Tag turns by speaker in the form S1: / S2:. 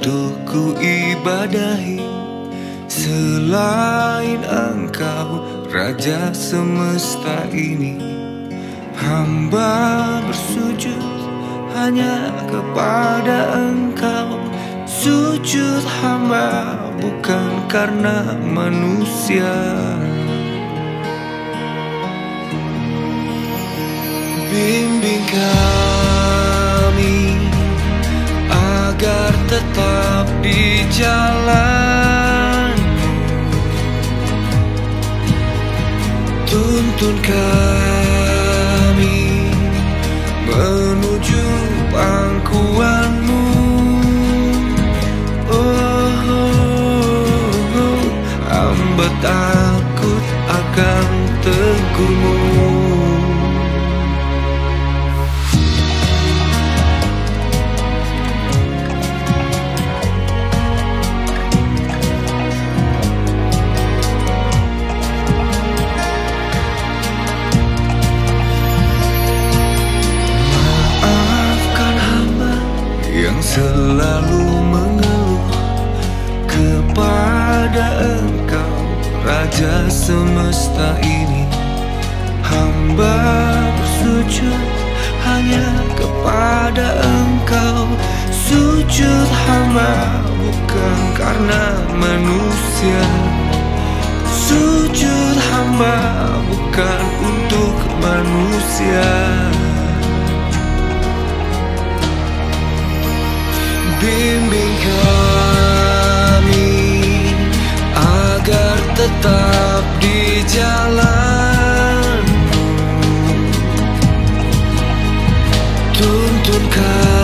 S1: untuk ku ibadahi selain Engkau, Raja semesta ini. Hamba bersujud hanya kepada Engkau. Sujud hamba bukan karena manusia. Bimbing kami agar tetap di jalan. Tuntun kami menuju pangkuan-Mu. Hamba takut akan tegur-Mu. Yang selalu mengeluh kepada Engkau, Raja semesta ini. Hamba bersujud hanya kepada Engkau. Sujud hamba bukan karena manusia. Sujud hamba bukan untuk manusia. Bimbing kami agar tetap di jalan. Tuntun kami